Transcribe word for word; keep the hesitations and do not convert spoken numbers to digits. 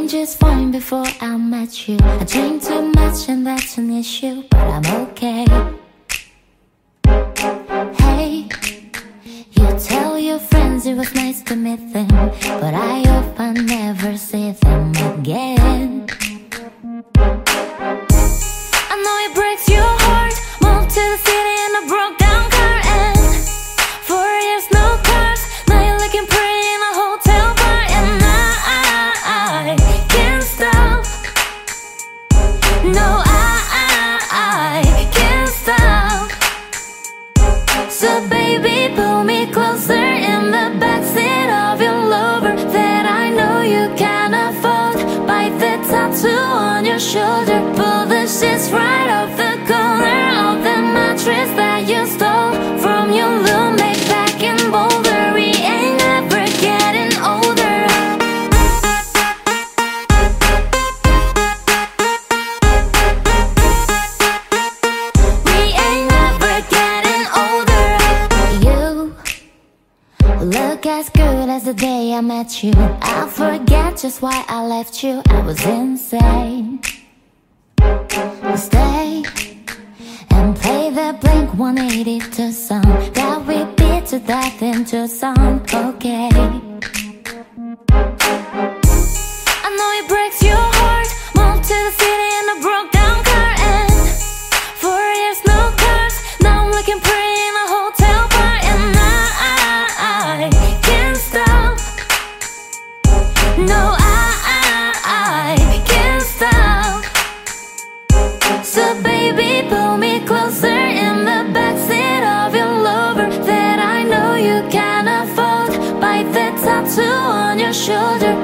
doing just fine before I met you. I drink too much and that's an issue, but I'm okay. Hey, you tell your friends it was nice to meet them, but I hope I never see them again. I know it breaks your heart. Moved to the city in a broke down car, and four years no cars. Now you're looking pretty in a hotel bar, and I, I can't stop. No, I, I, I can't stop. So baby, pull me closer in the backseat of your Lover that I know you can't afford. Bite the tattoo on your shoulder. Pull the sheets right off the corner of the mattress that you stole from your roommate back in Boulder. We ain't never getting older. We ain't never getting older. You look as good as the day I met you. I forget just why I left you. I was insane. Stay and play the Blink one eighty-two song that we beat to death into song. Okay, I know it breaks your heart. Moved to the city in a broke down car, and four years no cars. Now I'm looking pretty in a hotel bar, and I, I, I can't stop. No, I, I, I can't stop. So baby, pull me closer in the backseat of your Lover that I know you can't afford. Bite the tattoo on your shoulder.